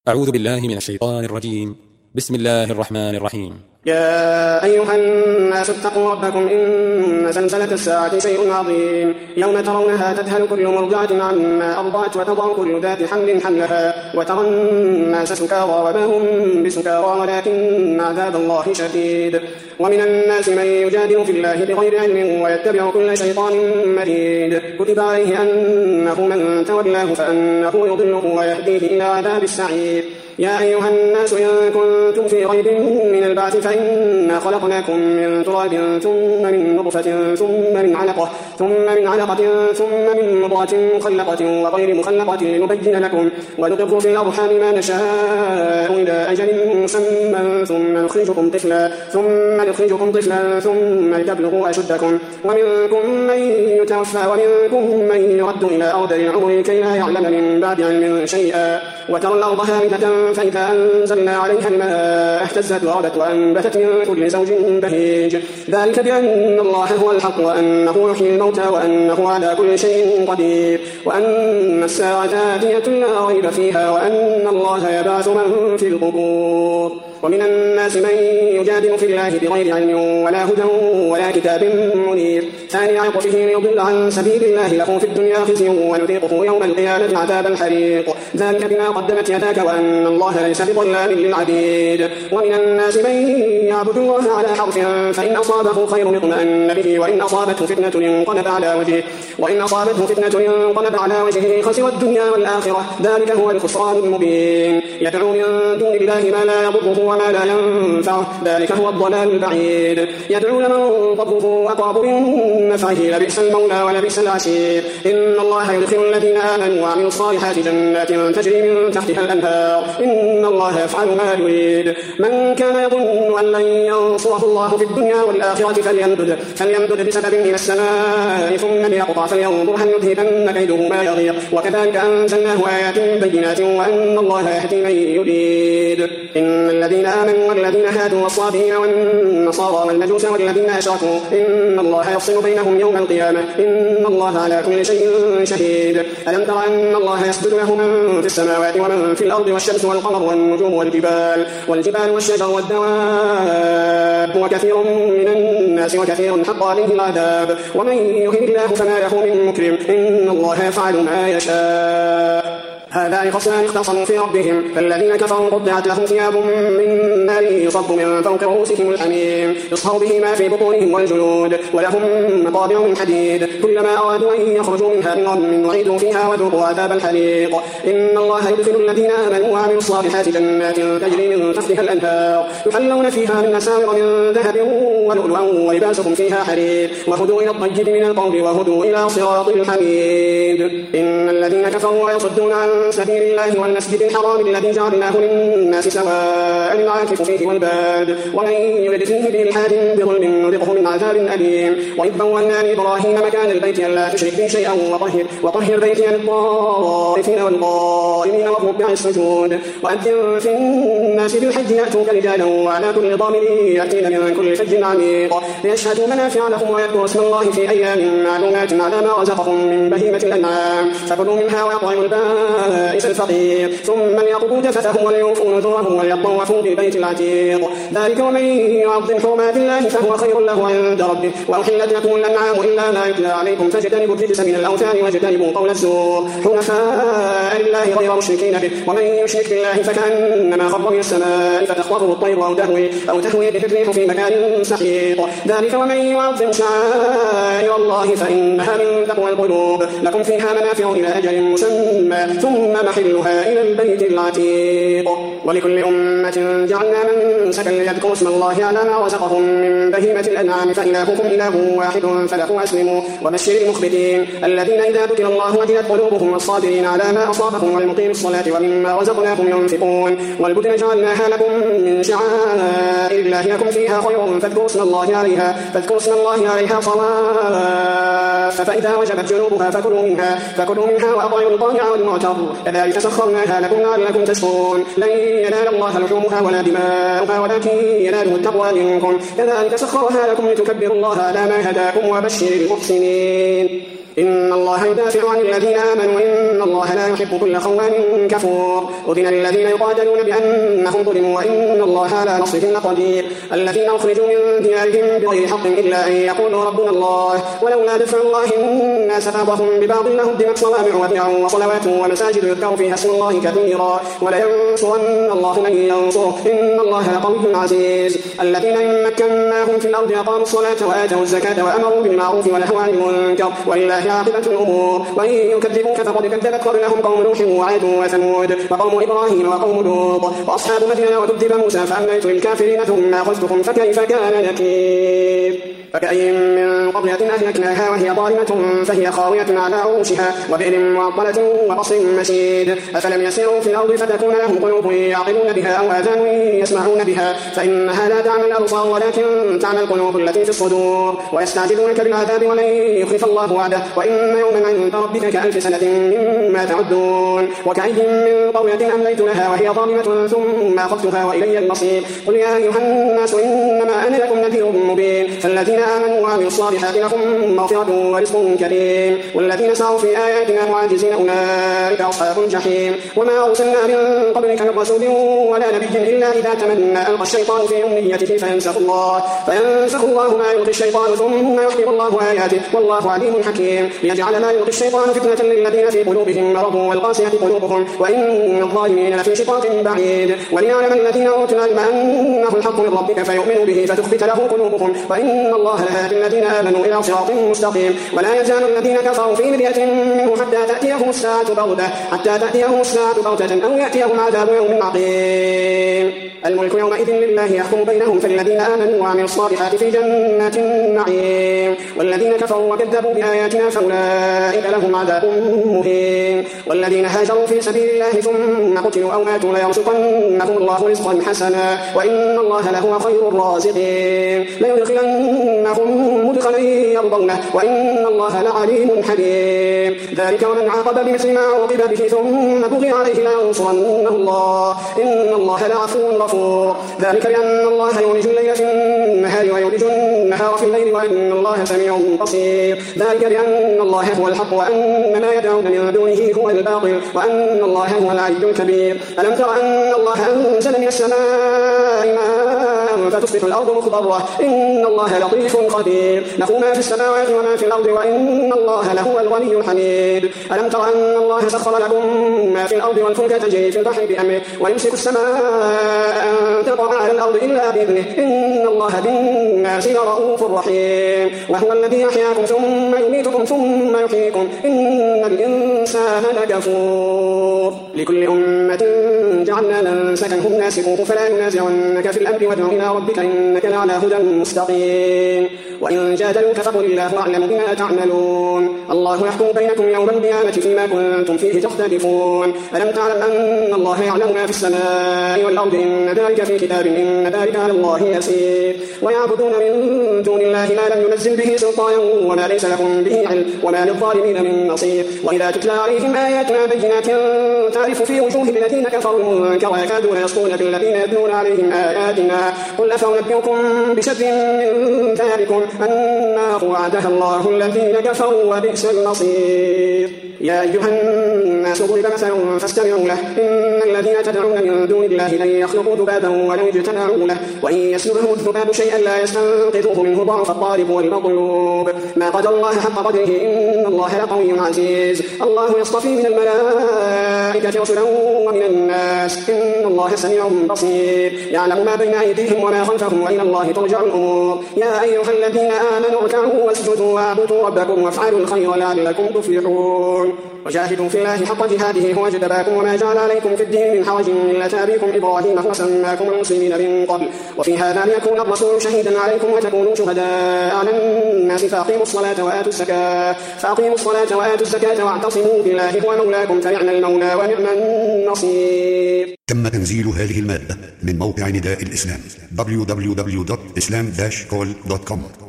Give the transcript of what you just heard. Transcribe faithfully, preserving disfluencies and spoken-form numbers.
أعوذ بالله من الشيطان الرجيم. بسم الله الرحمن الرحيم. يا أيها الناس اتقوا ربكم إن زلزلة الساعة شيء عظيم يوم ترونها تذهل كل مرضعة عما أرضعت وتضع كل ذات حمل حملها وترى الناس سكارى وما هم بسكارى ولكن عذاب الله شديد. ومن الناس من يجادل في الله بغير علم ويتبع كل شيطان مريد كتب عليه أنه من تولاه فأنه يضله ويهديه إلى عذاب السعير. يا أيها الناس إن كنتم في ريب من البعث فإنا خلقناكم من تراب ثم من نطفة ثم من علقة ثم من علقة ثم من مضغة مخلقة وغير مخلقة لنبين لكم ونقر في الأرحام ما نشاء إلى أجل مسمى ثم نخرجكم طفلا ثم نخرجكم طفلا ثم لتبلغوا أشدكم ومنكم من يتوفى ومنكم من يرد إلى أرض العمر كي لا يعلم من بعد علم شيئا وترى الأرض هامدة فإذا أنزلنا عليها الماء اهتزت وربت وأنبتت من كل زوج بهيج ذلك بأن الله هو الحق وأنه يحيي الموتى وأنه على كل شيء قدير وأن الساعة آتية لا ريب فيها وأن الله يبعث من في القبور. ومن الناس من يجادل في الله بغير علم ولا هدى ولا كتاب منير ثاني عطفه ليضل عن سبيل الله له في الدنيا خزي ونذيقه يوم القيامة عذاب الحريق ذلك بما قدمت يداك وأن الله ليس بظلام للعبيد. ومن الناس من يعبد الله على حرف فإن أصابه خير اطمأن به وإن أصابته فتنة انقلب على وجهه وإن أصابته فتنة انقلب على وجهه خسر الدنيا والآخرة ذلك هو الخسران المبين. يدعو من دون الله ما لا يضره وما لا ينفعه ذلك هو الضلال البعيد. يدعو لمن ضره أقرب من نفعه لبئس المولى ولبئس العشير. إن الله يدخل الذين آمنوا وعملوا الصالحات جنات تجري من تحتها الأنهار إن الله يفعل ما يريد. من كان يظن أن لن ينصره الله في الدنيا والآخرة فليمدد فليمدد بسبب إلى السماء ثم ليقطع فلينظر هل يذهبن كيده ما يغيظ وكذلك أنزلناه آيات بينات وأن الله يهدي من يريد. إن الذين آمنوا والذين هادوا والصابئين والنصارى والمجوس والذين أشركوا إن الله يفصل بينهم يوم القيامة إن الله على كل شيء شهيد. ألم تر أن الله يسجد له من في السماوات ومن في الأرض والشمس والقمر والنجوم والجبال والجبال والشجر والدواب وكثير من الناس وكثير حق عليه العذاب ومن يهن الله فما له من مكرم إن الله يفعل ما يشاء. هذان خصمان اختصموا في ربهم فالذين كفروا قطعت لهم ثياب من نار يصب من فوق رؤوسهم الحميم يصهر به ما في بطونهم والجلود ولهم مقامع من حديد كلما أرادوا أن يخرجوا منها من غم أعيدوا فيها وذوقوا عذاب الحريق. إن الله يدخل الذين آمنوا وعملوا الصالحات جنات تجري من تحتها الأنهار يحلون فيها من أساور من ذهب ولؤلؤا ولباسهم فيها حرير وهدوا إلى الطيب من القول وهدوا إلى صراط الحميد. إن الذين كفروا ويصدون عن سبيل الله والمسجد الحرام الذي جعلناه للناس سواء العاكف فيه والباد ومن يرد فيه بإلحاد بظلم نذقه من عذاب أليم. وإذ بوأنا لإبراهيم مكان البيت ألا تشرك بي شيئا وطهر وطهر بيتي للطائفين والقائمين والركع السجود. وأذن في الناس بالحج يأتوك رجالا وعلى كل ضامر يأتين من كل فج عميق ليشهدوا منافع لهم ويذكروا اسم الله في أيام معلومات على ما رزقهم من بهيمة الأنعام فكلوا منها وأطعموا البائس الفقير ثم ليقضوا تفتهم وليوفوا نذورهم وليطوفوا بالبيت العتيق ذلك ومن يعظم حرمات الله فهو خير له عند ربه. وأحلت لكم الأنعام إلا ما يتلى عليكم فاجتنبوا الرجس من الأوثان واجتنبوا قول الزور حنفاء لله غير مشركين به ومن يشرك بالله فكأنما خر من السماء فتخطفه الطير أو تهوي أو تهوي به الريح في مكان سحيق ذلك ومن يعظم شعائر الله فإنها من تقوى القلوب لكم فيها منافع إلى أجل مسمى ثم محلها إلى البيت العتيق. ولكل أمة جعلنا منسكا ليذكروا اسم الله على ما رزقهم من بهيمة الأنعام فإلهكم إله واحد فله أسلموا. وبشر المخبتين الذين إذا ذكر الله وجلت قلوبهم والصابرين على ما أصابهم والمقيم الصلاة ومما رزقناهم ينفقون. والبدن جعلناها لكم من شعائر الله لكم فيها خير فاذكروا اسم الله عليها فاذكروا اسم الله عليها صواف فإذا وجبت جنوبها فكلوا منها فكلوا منها وأطعموا القانع والمعتر كذلك سخرناها لكم لعلكم تشكرون. لن ينال الله لحومها ولا دماؤها ولكن يناله التقوى منكم كذلك سخرها لكم لتكبروا الله على ما هداكم وبشر المحسنين. إن الله يدافع عن الذين آمنوا إن الله لا يحب كل خوان كفور. أذن للذين يقاتلون بأنهم ظلموا وإن الله على نصرهم لقدير. الذين أخرجوا من ديارهم بغير حق إلا أن يقولوا ربنا الله ولولا دفع الله الناس بعضهم ببعض لهدمت صوامع وبيع وصلوات ومساجد يذكر فيها اسم الله كثيرا ولينصرن الله من ينصره إن الله لقوي عزيز. الذين إن مكناهم في الأرض أقاموا الصلاة وآتوا الزكاة وأمروا بالمعروف ونهوا عن المنكر ولله عاقبة الأمور. وإن يكذبوك فقد كذبت قبلهم قوم نوح وعاد وثمود وقوم إبراهيم وقوم لوط وأصحاب مدين وكذب موسى فأمليت للكافرين ثم أخذتهم فكيف كان نكير. فكأين من قرية أهلكناها وهي ظالمة فهي خاوية على عروشها وبئر معطلة وقصر مشيد. أفلم يسيروا في الأرض فتكون لهم قلوب يعقلون بها أو آذان يسمعون بها فإنها لا تعمل الأبصار ولكن تعمل القلوب التي في الصدور. ويستعجلونك بالعذاب ولن يخلف الله وعده وإن يوما عند ربك كألف سنة مما تعدون. وكأين من قرية أمليت لها وهي ظالمة ثم أخذتها وإلي المصير. قل يا أيها الناس إنما أنا لكم نذير مبين. فالذين آمنوا وعملوا الصالحات لهم مغفرة ورزق كريم والذين سعوا في آياتنا معاجزين أولئك أصحاب الجحيم. وما أرسلنا من قبلك من رسول ولا نبي إلا إذا تمنى ألقى الشيطان في أمنيته فينسخ الله فينسخ الله ما يلقي الشيطان ثم يحكم الله آياته والله عليم حكيم. ليجعل ما يلقي الشيطان فتنة للذين في قلوبهم مرض والقاسية قلوبهم وإن الظالمين لفي شقاق بعيد. وليعلم الذين أوتوا العلم أنه الحق من ربك فيؤمنوا به فتخبت له قلوبهم وإن الله لهادي الذين آمنوا إلى صراط مستقيم. ولا يزال الذين كفروا في مرية منه حتى تأتيهم الساعة بغتة حتى تأتيهم الساعة بغتة أو يأتيهم عذاب يوم عقيم. الملك يومئذ لله يحكم بينهم فالذين آمنوا وعملوا الصالحات في جنات النعيم والذين كفروا وكذبوا بآياتنا فأولئك لهم عذاب مهين. والذين هاجروا في سبيل الله ثم قتلوا أو ماتوا ليرزقنهم الله رزقا حسنا وإن الله لهو خير الرازقين. ليدخلنهم مدخلا يرضونه وإن الله لعليم حليم. ذلك ومن عاقب بمثل ما عوقب به ثم بغي عليه لينصرنه الله إن الله لعفو غفور. ذلك بأن الله يولج الليل في النهار ويولج النهار في الليل وأن الله سميع بصير. ذلك بأن الله هو الحق وأن ما يدعون من دونه هو الباطل وأن الله هو العلي الكبير. ألم تر أن الله أنزل من السماء ماء فتصبح الأرض مخضرة إن الله لطيف خبير. له ما في السماوات وما في الأرض وإن الله لهو الغني الحميد. ألم تر أن الله سخر لكم ما في الأرض والفلك تجري في البحر بأمره ويمسك السماء أن تقع على الأرض إلا بإذنه إن الله بالناس لرؤوف رحيم. وهو الذي يحياكم ثم يميتكم ثم يحييكم إن الإنسان لكفور. لكل أمة جعلنا منسكا هم ناسكوه فلا ينازعنك في الأمر وادع إلى ربك إنك لعلى هدى مستقيم. وإن جادلوك فقل الله أعلم بما تعملون. الله يحكم بينكم يوم القيامة فيما كنتم فيه تختلفون. ألم تعلم أن الله يعلم ما في السماء والأرض إن ذلك في كتاب إن ذلك على الله يسير. ويعبدون من دون الله ما لم ينزل به سلطانا وما ليس لهم به علم وما للظالمين من نصير. وإذا تتلى عليهم آياتنا بينات تعرف في وجوه الذين كفروا المنكر ويكادون يسطون بالذين يتلون عليهم آياتنا قل أفأنبئكم بشر من ذلكم النار وعدها الله الذين كفروا وبئس المصير. يا أيها الناس ضرب مثل فاستمعوا له إن الذين تدعون من دون الله لن يخلقوا ذبابا ولو اجتمعوا له وإن يسلبهم الذباب شيئا لا يستنقذوه منه ضعف الطالب والمطلوب. ما قدر الله حق قدره إن الله لقوي عزيز. الله يصطفي من الملائكة رسلا ومن الناس إن الله سميع بصير. يعلم ما بين أيديهم وما خلفهم وإلى الله ترجع الأمور. يا أيها الذين آمنوا اركعوا واسجدوا واعبدوا ربكم وافعلوا الخير لعلكم تفلحون. وجاهدوا في الله حق جهاده هو اجتباكم وما جعل عليكم في الدين من حرج ملة أبيكم إبراهيم هو سماكم المسلمين من قبل وفي هذا ليكون الرسول شهيدا عليكم وتكونوا شهداء على الناس فأقيموا الصلاة وآتوا الزكاة فأقيموا الصلاة وآتوا الزكاة واعتصموا بالله هو مولاكم فنعم المولى ونعم النصير. تم تنزيل هذه المادة من موقع نداء الإسلام دبليو دبليو دبليو دوت إسلام داش كول دوت كوم.